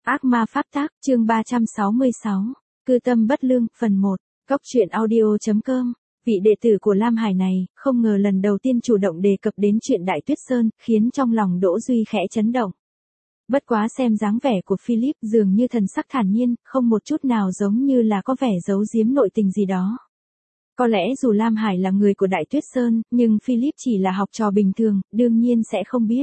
Ác ma pháp tác, chương 366. Cư tâm bất lương, phần 1. Góc truyện audio.com. Vị đệ tử của Lam Hải này, không ngờ lần đầu tiên chủ động đề cập đến chuyện Đại Tuyết Sơn, khiến trong lòng Đỗ Duy khẽ chấn động. Bất quá xem dáng vẻ của Philip dường như thần sắc thản nhiên, không một chút nào giống như là có vẻ giấu giếm nội tình gì đó. Có lẽ dù Lam Hải là người của Đại Tuyết Sơn, nhưng Philip chỉ là học trò bình thường, đương nhiên sẽ không biết.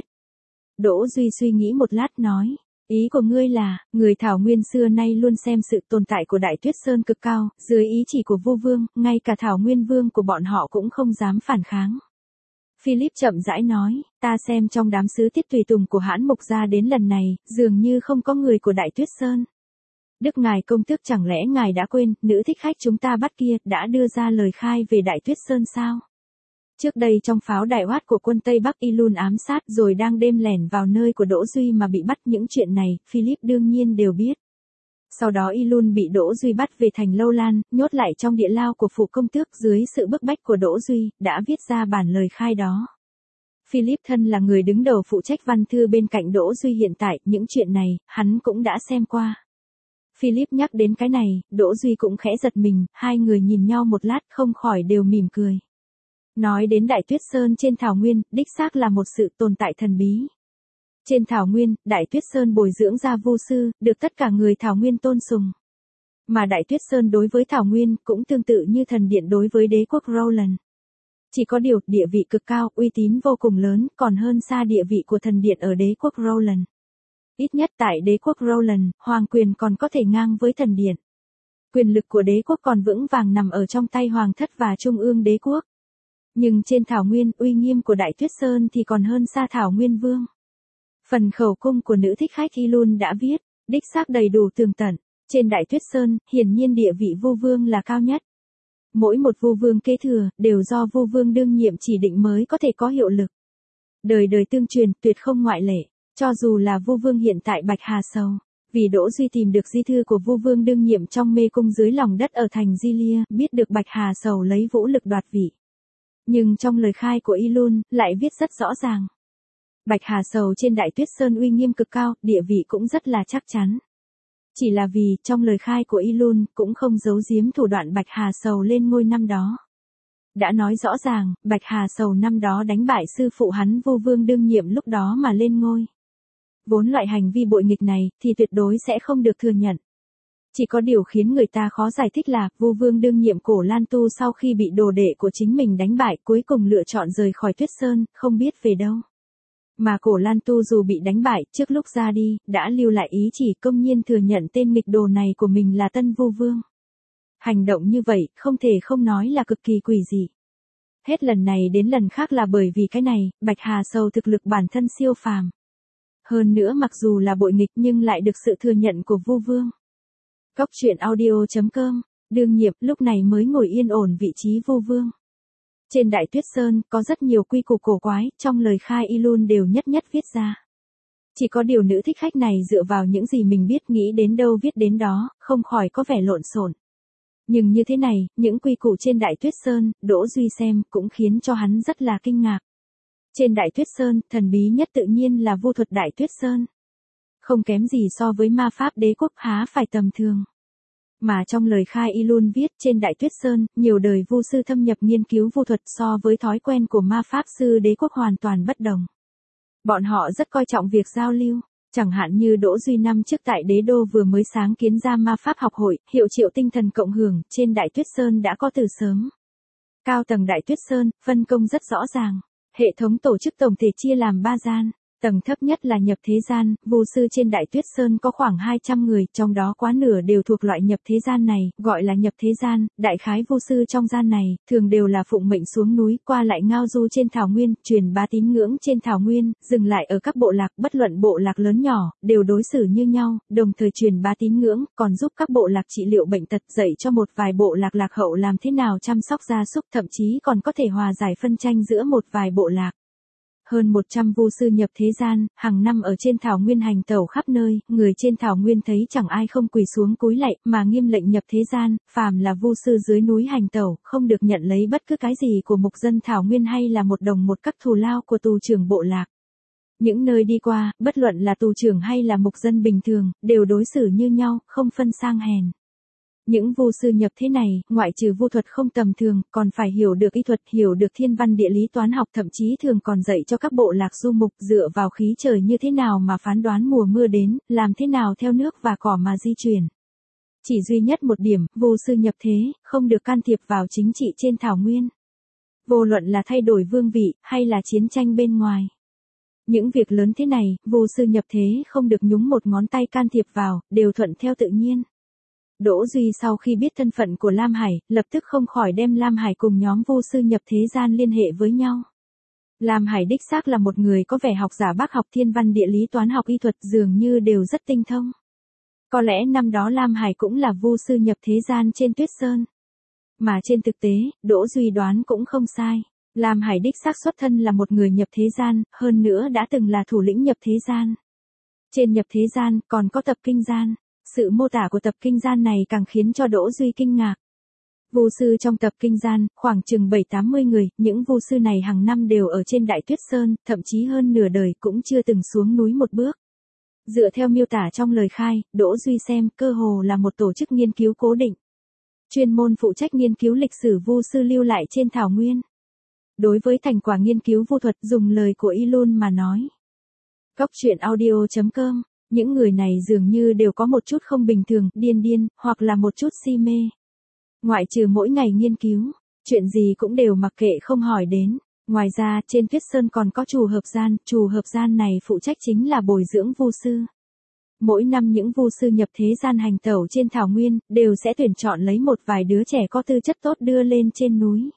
Đỗ Duy suy nghĩ một lát nói. Ý của ngươi là, người Thảo Nguyên xưa nay luôn xem sự tồn tại của Đại Tuyết Sơn cực cao, dưới ý chỉ của Vu Vương, ngay cả Thảo Nguyên Vương của bọn họ cũng không dám phản kháng. Philip chậm rãi nói, ta xem trong đám sứ tiết tùy tùng của Hãn Mục gia đến lần này, dường như không có người của Đại Tuyết Sơn. Đức ngài công tước chẳng lẽ ngài đã quên, nữ thích khách chúng ta bắt kia, đã đưa ra lời khai về Đại Tuyết Sơn sao? Trước đây trong pháo đài oát của quân Tây Bắc Y luôn ám sát rồi đang đêm lẻn vào nơi của Đỗ Duy mà bị bắt, những chuyện này, Philip đương nhiên đều biết. Sau đó Y luôn bị Đỗ Duy bắt về thành Lâu Lan, nhốt lại trong địa lao của phủ công tước dưới sự bức bách của Đỗ Duy, đã viết ra bản lời khai đó. Philip thân là người đứng đầu phụ trách văn thư bên cạnh Đỗ Duy hiện tại, những chuyện này, hắn cũng đã xem qua. Philip nhắc đến cái này, Đỗ Duy cũng khẽ giật mình, hai người nhìn nhau một lát không khỏi đều mỉm cười. Nói đến Đại Tuyết Sơn trên Thảo Nguyên, đích xác là một sự tồn tại thần bí. Trên Thảo Nguyên, Đại Tuyết Sơn bồi dưỡng ra vu sư, được tất cả người Thảo Nguyên tôn sùng. Mà Đại Tuyết Sơn đối với Thảo Nguyên cũng tương tự như thần điện đối với đế quốc Roland. Chỉ có điều, địa vị cực cao, uy tín vô cùng lớn, còn hơn xa địa vị của thần điện ở đế quốc Roland. Ít nhất tại đế quốc Roland, hoàng quyền còn có thể ngang với thần điện. Quyền lực của đế quốc còn vững vàng nằm ở trong tay hoàng thất và trung ương đế quốc. Nhưng trên Thảo Nguyên, uy nghiêm của Đại Tuyết Sơn thì còn hơn xa Thảo Nguyên Vương. Phần khẩu cung của nữ thích khách Y luôn đã viết, đích xác đầy đủ tường tận. Trên Đại Tuyết Sơn, hiển nhiên địa vị Vu Vương là cao nhất. Mỗi một Vu Vương kế thừa, đều do Vu Vương đương nhiệm chỉ định mới có thể có hiệu lực. Đời đời tương truyền, tuyệt không ngoại lệ. Cho dù là Vu Vương hiện tại Bạch Hà Sầu, vì Đỗ Duy tìm được di thư của Vu Vương đương nhiệm trong mê cung dưới lòng đất ở thành Gilia, biết được Bạch Hà Sầu lấy vũ lực đoạt vị. Nhưng trong lời khai của Y luôn, lại viết rất rõ ràng. Bạch Hà Sầu trên Đại Tuyết Sơn uy nghiêm cực cao, địa vị cũng rất là chắc chắn. Chỉ là vì, trong lời khai của Y luôn, cũng không giấu giếm thủ đoạn Bạch Hà Sầu lên ngôi năm đó. Đã nói rõ ràng, Bạch Hà Sầu năm đó đánh bại sư phụ hắn Vu Vương đương nhiệm lúc đó mà lên ngôi. Vốn loại hành vi bội nghịch này, thì tuyệt đối sẽ không được thừa nhận. Chỉ có điều khiến người ta khó giải thích là, Vu Vương đương nhiệm Cổ Lan Tu sau khi bị đồ đệ của chính mình đánh bại cuối cùng lựa chọn rời khỏi Tuyết Sơn, không biết về đâu. Mà Cổ Lan Tu dù bị đánh bại, trước lúc ra đi, đã lưu lại ý chỉ công nhiên thừa nhận tên nghịch đồ này của mình là Tân Vu Vương. Hành động như vậy, không thể không nói là cực kỳ quỷ dị. Hết lần này đến lần khác là bởi vì cái này, Bạch Hà Sầu thực lực bản thân siêu phàm. Hơn nữa mặc dù là bội nghịch nhưng lại được sự thừa nhận của Vu Vương. Góc truyện audio.com, đương nhiệm lúc này mới ngồi yên ổn vị trí Vu Vương. Trên Đại Tuyết Sơn, có rất nhiều quy củ cổ quái, trong lời khai Y luôn đều nhất nhất viết ra. Chỉ có điều nữ thích khách này dựa vào những gì mình biết nghĩ đến đâu viết đến đó, không khỏi có vẻ lộn xộn. Nhưng như thế này, những quy củ trên Đại Tuyết Sơn, Đỗ Duy xem, cũng khiến cho hắn rất là kinh ngạc. Trên Đại Tuyết Sơn, thần bí nhất tự nhiên là vu thuật Đại Tuyết Sơn. Không kém gì so với ma pháp đế quốc, há phải tầm thường. Mà trong lời khai Y luôn viết trên Đại Tuyết Sơn, nhiều đời vu sư thâm nhập nghiên cứu vu thuật so với thói quen của ma pháp sư đế quốc hoàn toàn bất đồng. Bọn họ rất coi trọng việc giao lưu, chẳng hạn như Đỗ Duy năm trước tại Đế Đô vừa mới sáng kiến ra ma pháp học hội, hiệu triệu tinh thần cộng hưởng, trên Đại Tuyết Sơn đã có từ sớm. Cao tầng Đại Tuyết Sơn, phân công rất rõ ràng. Hệ thống tổ chức tổng thể chia làm 3 gian. Tầng thấp nhất là nhập thế gian, vu sư trên Đại Tuyết Sơn có khoảng 200 người, trong đó quá nửa đều thuộc loại nhập thế gian này, gọi là nhập thế gian, đại khái vu sư trong gian này, thường đều là phụng mệnh xuống núi, qua lại ngao du trên Thảo Nguyên, truyền bá tín ngưỡng trên Thảo Nguyên, dừng lại ở các bộ lạc, bất luận bộ lạc lớn nhỏ, đều đối xử như nhau, đồng thời truyền bá tín ngưỡng, còn giúp các bộ lạc trị liệu bệnh tật, dạy cho một vài bộ lạc lạc hậu làm thế nào chăm sóc gia súc, thậm chí còn có thể hòa giải phân tranh giữa một vài bộ lạc. Hơn 100 vu sư nhập thế gian, hàng năm ở trên Thảo Nguyên hành tẩu khắp nơi, người trên Thảo Nguyên thấy chẳng ai không quỳ xuống cúi lạy, mà nghiêm lệnh nhập thế gian, phàm là vu sư dưới núi hành tẩu, không được nhận lấy bất cứ cái gì của mục dân Thảo Nguyên hay là một đồng một các thù lao của tù trưởng bộ lạc. Những nơi đi qua, bất luận là tù trưởng hay là mục dân bình thường, đều đối xử như nhau, không phân sang hèn. Những vu sư nhập thế này, ngoại trừ vu thuật không tầm thường, còn phải hiểu được y thuật, hiểu được thiên văn địa lý toán học, thậm chí thường còn dạy cho các bộ lạc du mục dựa vào khí trời như thế nào mà phán đoán mùa mưa đến, làm thế nào theo nước và cỏ mà di chuyển. Chỉ duy nhất một điểm, vu sư nhập thế, không được can thiệp vào chính trị trên thảo nguyên. Vô luận là thay đổi vương vị, hay là chiến tranh bên ngoài. Những việc lớn thế này, vu sư nhập thế không được nhúng một ngón tay can thiệp vào, đều thuận theo tự nhiên. Đỗ Duy sau khi biết thân phận của Lam Hải, lập tức không khỏi đem Lam Hải cùng nhóm vu sư nhập thế gian liên hệ với nhau. Lam Hải đích xác là một người có vẻ học giả bác học thiên văn địa lý toán học y thuật dường như đều rất tinh thông. Có lẽ năm đó Lam Hải cũng là vu sư nhập thế gian trên Tuyết Sơn. Mà trên thực tế, Đỗ Duy đoán cũng không sai. Lam Hải đích xác xuất thân là một người nhập thế gian, hơn nữa đã từng là thủ lĩnh nhập thế gian. Trên nhập thế gian, còn có tập kinh gian. Sự mô tả của tập kinh gian này càng khiến cho Đỗ Duy kinh ngạc. Vu sư trong tập kinh gian, khoảng chừng 7-80 người, những vu sư này hàng năm đều ở trên Đại Tuyết Sơn, thậm chí hơn nửa đời cũng chưa từng xuống núi một bước. Dựa theo miêu tả trong lời khai, Đỗ Duy xem cơ hồ là một tổ chức nghiên cứu cố định. Chuyên môn phụ trách nghiên cứu lịch sử vu sư lưu lại trên thảo nguyên. Đối với thành quả nghiên cứu vu thuật dùng lời của Ilun mà nói. Góc truyện audio.com, những người này dường như đều có một chút không bình thường, điên, hoặc là một chút si mê. Ngoại trừ mỗi ngày nghiên cứu, chuyện gì cũng đều mặc kệ không hỏi đến. Ngoài ra, trên Tuyết Sơn còn có trù hợp gian này phụ trách chính là bồi dưỡng vu sư. Mỗi năm những vu sư nhập thế gian hành tẩu trên thảo nguyên, đều sẽ tuyển chọn lấy một vài đứa trẻ có tư chất tốt đưa lên trên núi.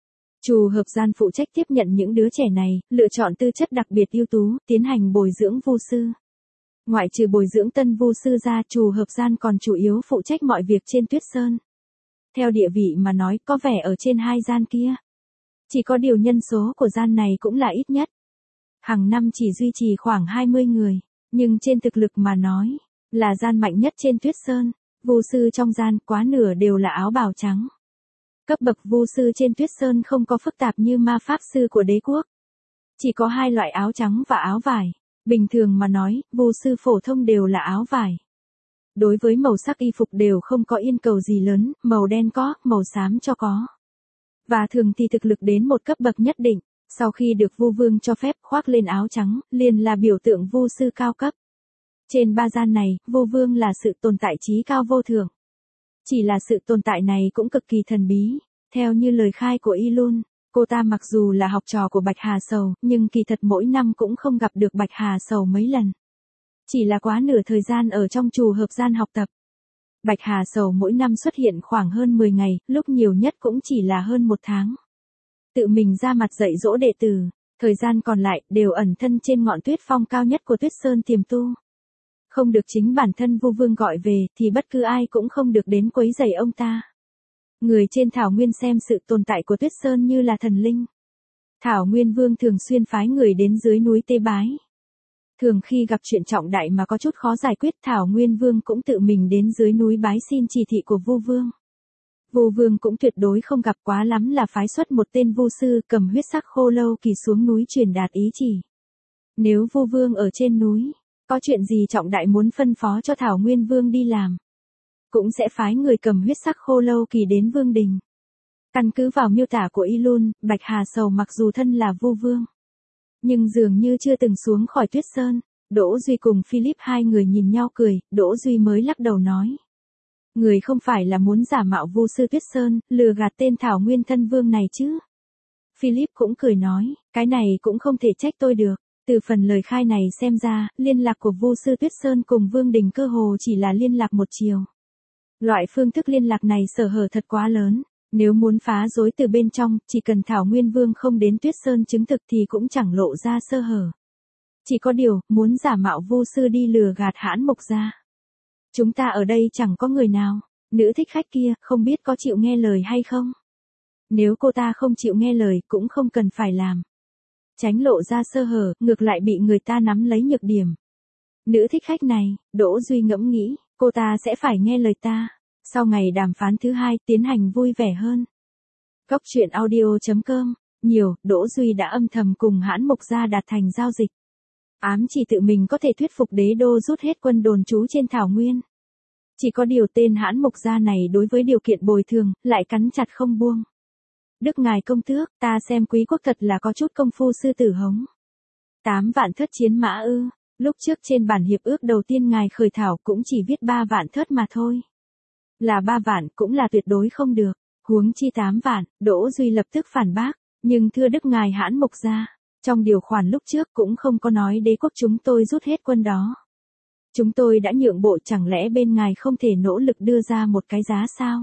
Trù hợp gian phụ trách tiếp nhận những đứa trẻ này, lựa chọn tư chất đặc biệt ưu tú, tiến hành bồi dưỡng vu sư. Ngoại trừ bồi dưỡng tân vu sư ra, trù hợp gian còn chủ yếu phụ trách mọi việc trên Tuyết Sơn. Theo địa vị mà nói, có vẻ ở trên hai gian kia. Chỉ có điều nhân số của gian này cũng là ít nhất. Hàng năm chỉ duy trì khoảng 20 người, nhưng trên thực lực mà nói, là gian mạnh nhất trên Tuyết Sơn. Vu sư trong gian, quá nửa đều là áo bào trắng. Cấp bậc vu sư trên Tuyết Sơn không có phức tạp như ma pháp sư của đế quốc. Chỉ có hai loại áo trắng và áo vải. Bình thường mà nói, vu sư phổ thông đều là áo vải. Đối với màu sắc y phục đều không có yêu cầu gì lớn, màu đen có, màu xám cho có. Và thường thì thực lực đến một cấp bậc nhất định, sau khi được vu vương cho phép khoác lên áo trắng, liền là biểu tượng vu sư cao cấp. Trên ba gian này, vu vương là sự tồn tại chí cao vô thượng. Chỉ là sự tồn tại này cũng cực kỳ thần bí, theo như lời khai của Ilun. Cô ta mặc dù là học trò của Bạch Hà Sầu, nhưng kỳ thật mỗi năm cũng không gặp được Bạch Hà Sầu mấy lần. Chỉ là quá nửa thời gian ở trong trù hợp gian học tập. Bạch Hà Sầu mỗi năm xuất hiện khoảng hơn 10 ngày, lúc nhiều nhất cũng chỉ là hơn 1 tháng. Tự mình ra mặt dạy dỗ đệ tử, thời gian còn lại đều ẩn thân trên ngọn tuyết phong cao nhất của Tuyết Sơn tiềm tu. Không được chính bản thân vu vương gọi về thì bất cứ ai cũng không được đến quấy rầy ông ta. Người trên Thảo Nguyên xem sự tồn tại của Tuyết Sơn như là thần linh. Thảo Nguyên Vương thường xuyên phái người đến dưới núi tế bái. Thường khi gặp chuyện trọng đại mà có chút khó giải quyết, Thảo Nguyên Vương cũng tự mình đến dưới núi bái xin chỉ thị của vu vương. Vu vương cũng tuyệt đối không gặp, quá lắm là phái xuất một tên vu sư cầm huyết sắc khô lâu kỳ xuống núi truyền đạt ý chỉ. Nếu vu vương ở trên núi, có chuyện gì trọng đại muốn phân phó cho Thảo Nguyên Vương đi làm, cũng sẽ phái người cầm huyết sắc khô lâu kỳ đến vương đình. Căn cứ vào miêu tả của Ilun, Bạch Hà Sầu mặc dù thân là vu vương, nhưng dường như chưa từng xuống khỏi Tuyết Sơn. Đỗ Duy cùng Philip hai người nhìn nhau cười, Đỗ Duy mới lắc đầu nói. Người không phải là muốn giả mạo vu sư Tuyết Sơn, lừa gạt tên Thảo Nguyên thân vương này chứ? Philip cũng cười nói, cái này cũng không thể trách tôi được. Từ phần lời khai này xem ra, liên lạc của vu sư Tuyết Sơn cùng vương đình cơ hồ chỉ là liên lạc một chiều. Loại phương thức liên lạc này sở hở thật quá lớn. Nếu muốn phá rối từ bên trong, chỉ cần Thảo Nguyên Vương không đến Tuyết Sơn chứng thực thì cũng chẳng lộ ra sơ hở. Chỉ có điều, muốn giả mạo vu sư đi lừa gạt Hãn Mục gia. Chúng ta ở đây chẳng có người nào. Nữ thích khách kia, không biết có chịu nghe lời hay không? Nếu cô ta không chịu nghe lời, cũng không cần phải làm. Tránh lộ ra sơ hở, ngược lại bị người ta nắm lấy nhược điểm. Nữ thích khách này, Đỗ Duy ngẫm nghĩ, cô ta sẽ phải nghe lời ta. Sau ngày đàm phán thứ hai, tiến hành vui vẻ hơn. Góc truyện audio.com, Đỗ Duy đã âm thầm cùng Hãn Mục gia đạt thành giao dịch. Ám chỉ tự mình có thể thuyết phục đế đô rút hết quân đồn trú trên thảo nguyên. Chỉ có điều tên hãn mục gia này đối với điều kiện bồi thường, lại cắn chặt không buông. Đức ngài công tước, ta xem quý quốc thật là có chút công phu sư tử hống. 8 vạn thớt chiến mã ư, lúc trước trên bản hiệp ước đầu tiên ngài khởi thảo cũng chỉ viết 3 vạn thớt mà thôi. Là 3 vạn cũng là tuyệt đối không được, huống chi 8 vạn, Đỗ Duy lập tức phản bác, nhưng thưa đức ngài hãn mục gia, trong điều khoản lúc trước cũng không có nói đế quốc chúng tôi rút hết quân đó. Chúng tôi đã nhượng bộ, chẳng lẽ bên ngài không thể nỗ lực đưa ra một cái giá sao?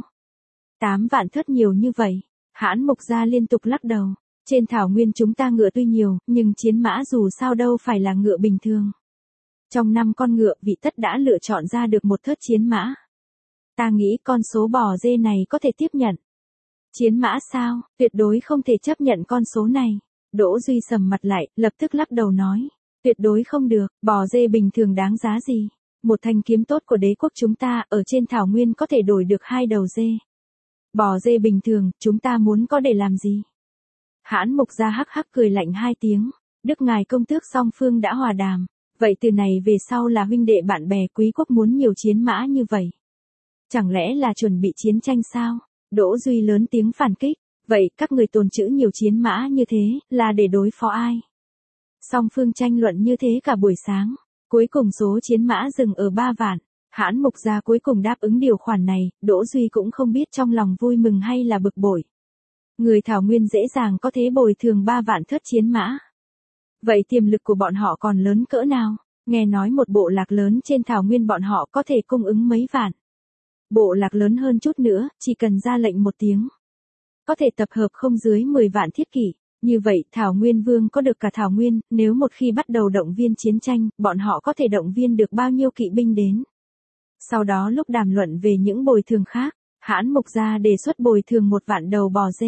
8 vạn thớt nhiều như vậy, hãn mục gia liên tục lắc đầu. Trên thảo nguyên chúng ta ngựa tuy nhiều, nhưng chiến mã dù sao đâu phải là ngựa bình thường. Trong 5 con ngựa vị tất đã lựa chọn ra được một thớt chiến mã. Ta nghĩ con số bò dê này có thể tiếp nhận. Chiến mã sao, tuyệt đối không thể chấp nhận con số này. Đỗ Duy sầm mặt lại, lập tức lắc đầu nói. Tuyệt đối không được, bò dê bình thường đáng giá gì. Một thanh kiếm tốt của đế quốc chúng ta ở trên thảo nguyên có thể đổi được 2 đầu dê. Bò dê bình thường, chúng ta muốn có để làm gì? Hãn mục gia hắc hắc cười lạnh 2 tiếng. Đức ngài công tước song phương đã hòa đàm. Vậy từ này về sau là huynh đệ bạn bè, quý quốc muốn nhiều chiến mã như vậy. Chẳng lẽ là chuẩn bị chiến tranh sao? Đỗ Duy lớn tiếng phản kích. Vậy các người tồn trữ nhiều chiến mã như thế là để đối phó ai? Song phương tranh luận như thế cả buổi sáng. Cuối cùng số chiến mã dừng ở 3 vạn. Hãn mục gia cuối cùng đáp ứng điều khoản này. Đỗ Duy cũng không biết trong lòng vui mừng hay là bực bội. Người thảo nguyên dễ dàng có thế bồi thường 3 vạn thớt chiến mã. Vậy tiềm lực của bọn họ còn lớn cỡ nào? Nghe nói một bộ lạc lớn trên thảo nguyên bọn họ có thể cung ứng mấy vạn. Bộ lạc lớn hơn chút nữa, chỉ cần ra lệnh một tiếng. Có thể tập hợp không dưới 10 vạn thiết kỷ. Như vậy Thảo Nguyên Vương có được cả Thảo Nguyên, nếu một khi bắt đầu động viên chiến tranh, bọn họ có thể động viên được bao nhiêu kỵ binh đến. Sau đó lúc đàm luận về những bồi thường khác, hãn mục gia đề xuất bồi thường 1 vạn đầu bò dê.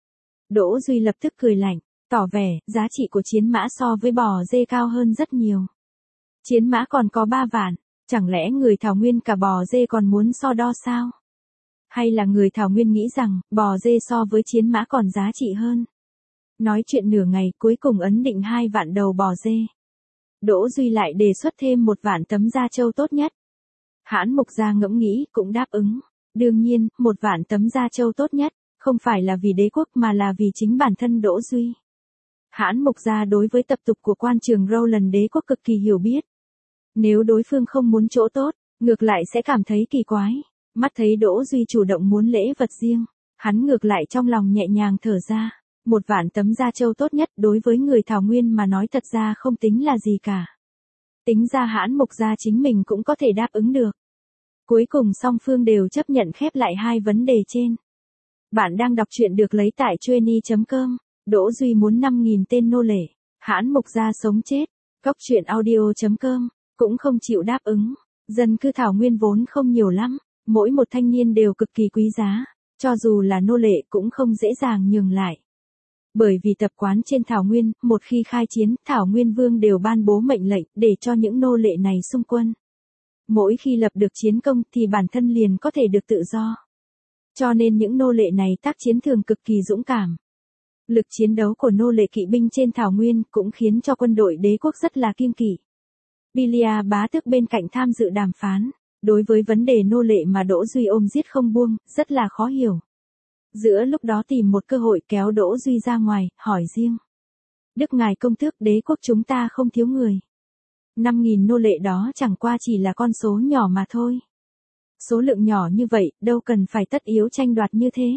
Đỗ Duy lập tức cười lạnh, tỏ vẻ giá trị của chiến mã so với bò dê cao hơn rất nhiều. Chiến mã còn có 3 vạn, chẳng lẽ người Thảo Nguyên cả bò dê còn muốn so đo sao? Hay là người Thảo Nguyên nghĩ rằng bò dê so với chiến mã còn giá trị hơn? Nói chuyện nửa ngày cuối cùng ấn định 2 vạn đầu bò dê. Đỗ Duy lại đề xuất thêm 1 vạn tấm da trâu tốt nhất. Hãn mục gia ngẫm nghĩ cũng đáp ứng. Đương nhiên, 1 vạn tấm da trâu tốt nhất, không phải là vì đế quốc mà là vì chính bản thân Đỗ Duy. Hãn mục gia đối với tập tục của quan trường Roland đế quốc cực kỳ hiểu biết. Nếu đối phương không muốn chỗ tốt, ngược lại sẽ cảm thấy kỳ quái. Mắt thấy Đỗ Duy chủ động muốn lễ vật riêng, hắn ngược lại trong lòng nhẹ nhàng thở ra. 1 vạn tấm da trâu tốt nhất đối với người Thảo Nguyên mà nói thật ra không tính là gì cả. Tính ra hãn mục gia chính mình cũng có thể đáp ứng được. Cuối cùng song phương đều chấp nhận khép lại 2 vấn đề trên. Bạn đang đọc truyện được lấy tại Chueny.com. Đỗ Duy muốn 5.000 tên nô lệ. Hãn mục gia sống chết. Góc truyện audio.com. Cũng không chịu đáp ứng. Dân cư Thảo Nguyên vốn không nhiều lắm. Mỗi một thanh niên đều cực kỳ quý giá. Cho dù là nô lệ cũng không dễ dàng nhường lại. Bởi vì tập quán trên Thảo Nguyên, một khi khai chiến, Thảo Nguyên Vương đều ban bố mệnh lệnh để cho những nô lệ này xung quân. Mỗi khi lập được chiến công thì bản thân liền có thể được tự do. Cho nên những nô lệ này tác chiến thường cực kỳ dũng cảm. Lực chiến đấu của nô lệ kỵ binh trên Thảo Nguyên cũng khiến cho quân đội đế quốc rất là kiêng kỵ. Bilia bá tước bên cạnh tham dự đàm phán, đối với vấn đề nô lệ mà Đỗ Duy ôm giết không buông, rất là khó hiểu. Giữa lúc đó tìm một cơ hội kéo Đỗ Duy ra ngoài, hỏi riêng. Đức ngài công tước, đế quốc chúng ta không thiếu người. 5.000 nô lệ đó chẳng qua chỉ là con số nhỏ mà thôi. Số lượng nhỏ như vậy, đâu cần phải tất yếu tranh đoạt như thế.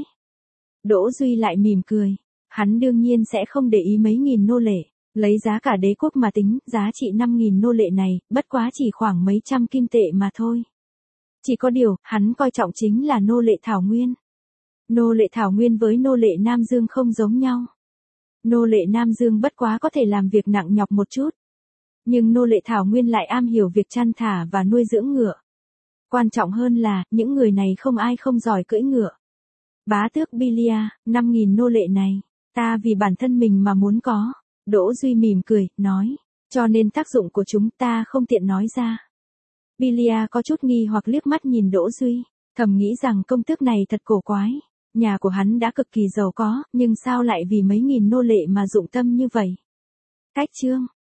Đỗ Duy lại mỉm cười. Hắn đương nhiên sẽ không để ý mấy nghìn nô lệ. Lấy giá cả đế quốc mà tính, giá trị 5.000 nô lệ này, bất quá chỉ khoảng mấy trăm kim tệ mà thôi. Chỉ có điều, hắn coi trọng chính là nô lệ Thảo Nguyên. Nô lệ Thảo Nguyên với nô lệ Nam Dương không giống nhau. Nô lệ Nam Dương bất quá có thể làm việc nặng nhọc một chút. Nhưng nô lệ Thảo Nguyên lại am hiểu việc chăn thả và nuôi dưỡng ngựa. Quan trọng hơn là, những người này không ai không giỏi cưỡi ngựa. Bá tước Bilia, 5.000 nô lệ này, ta vì bản thân mình mà muốn có. Đỗ Duy mỉm cười, nói, cho nên tác dụng của chúng ta không tiện nói ra. Bilia có chút nghi hoặc liếc mắt nhìn Đỗ Duy, thầm nghĩ rằng công tước này thật cổ quái. Nhà của hắn đã cực kỳ giàu có, nhưng sao lại vì mấy nghìn nô lệ mà dụng tâm như vậy? Cách chương